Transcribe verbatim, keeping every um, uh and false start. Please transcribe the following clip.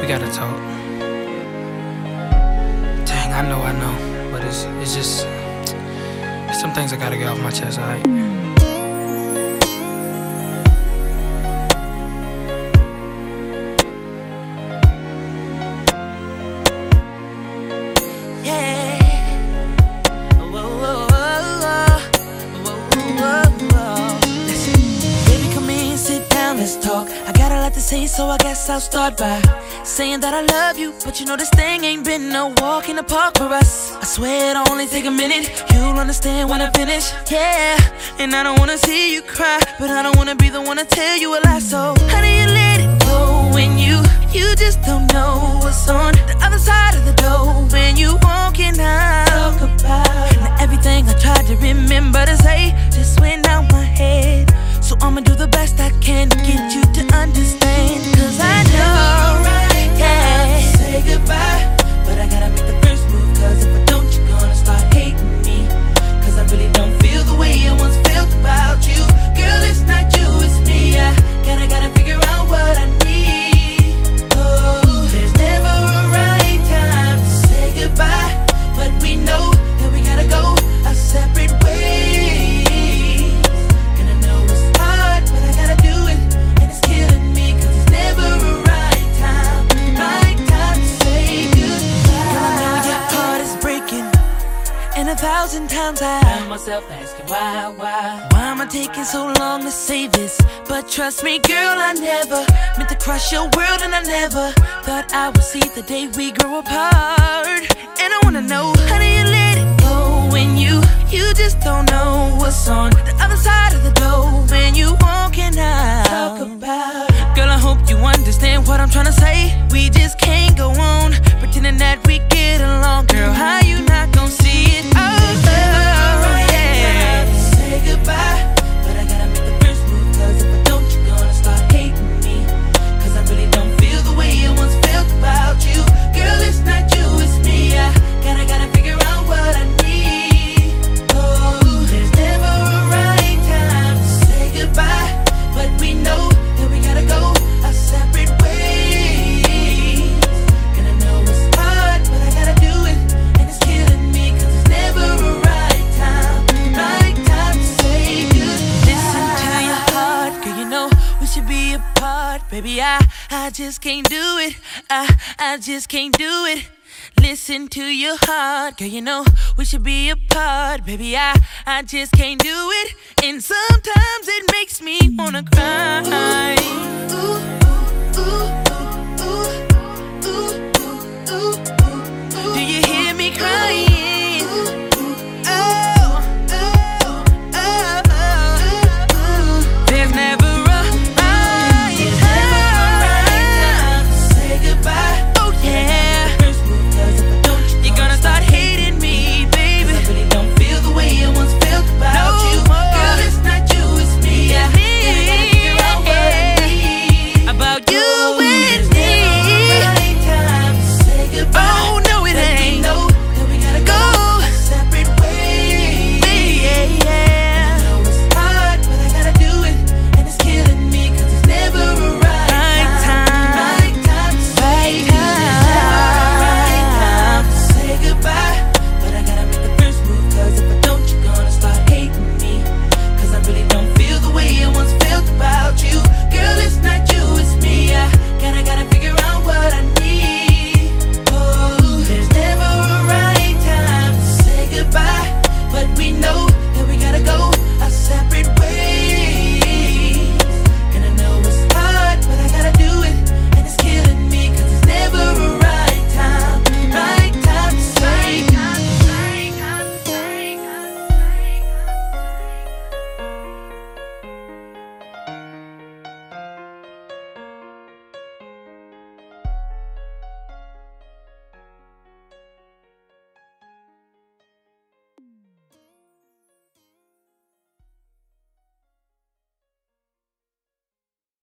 We gotta talk. Dang, I know, I know. But it's it's just there's some things I gotta get off my chest, alright? Let's talk. I got a lot to say, so I guess I'll start by saying that I love you, but you know this thing ain't been no walk in the park for us. I swear it'll only take a minute. You'll understand when I finish. Yeah, and I don't wanna see you cry, but I don't wanna be the one to tell you a lie. So how do you let it go when you you just don't know what's on the other side of the door when you walking out? Talk about now everything I tried to remember to say just went out my head. So I'ma do the best I can to get you to understand. Cause I know, right, yeah, say goodbye, but I gotta make the first move. Cause if I don't, you're gonna start hating me. Cause I really don't feel the way I once felt about you. Girl, it's not you, it's me. I gotta, gotta figure out what I need. Oh, there's never a right time to say goodbye, but we know that we gotta go our separate ways. And a thousand times I found myself asking why, why Why am I taking so long to say this? But trust me, girl, I never meant to crush your world. And I never thought I would see the day we grow apart. And I wanna know, how do you let it go when you You just don't know what's on the other side of the door when you walking out? Talk about it. Girl, I hope you understand what I'm trying to say. We just can't go on pretending that we get along. Girl, how you not gonna see it? Oh, oh yeah. Say goodbye, but I gotta make the first move. Cause if I don't, you're gonna start hating me. Cause I really don't feel the way I once felt about you. Girl, it's not you, it's me. I gotta, gotta figure out what I need. Oh, there's never a right time to say goodbye, but we know that we gotta go our separate ways. And I know it's hard, but I gotta do it. And it's killing me, cause it's never a right time, right time to say goodbye. Listen to your heart, girl, you know we should be apart. Baby, I, I just can't do it. I, I just can't do it. Listen to your heart, girl, you know we should be apart. Baby, I, I just can't do it. And sometimes it makes me wanna cry. Ooh, ooh, ooh, ooh, ooh, ooh, ooh, ooh, ooh. Do you hear me crying?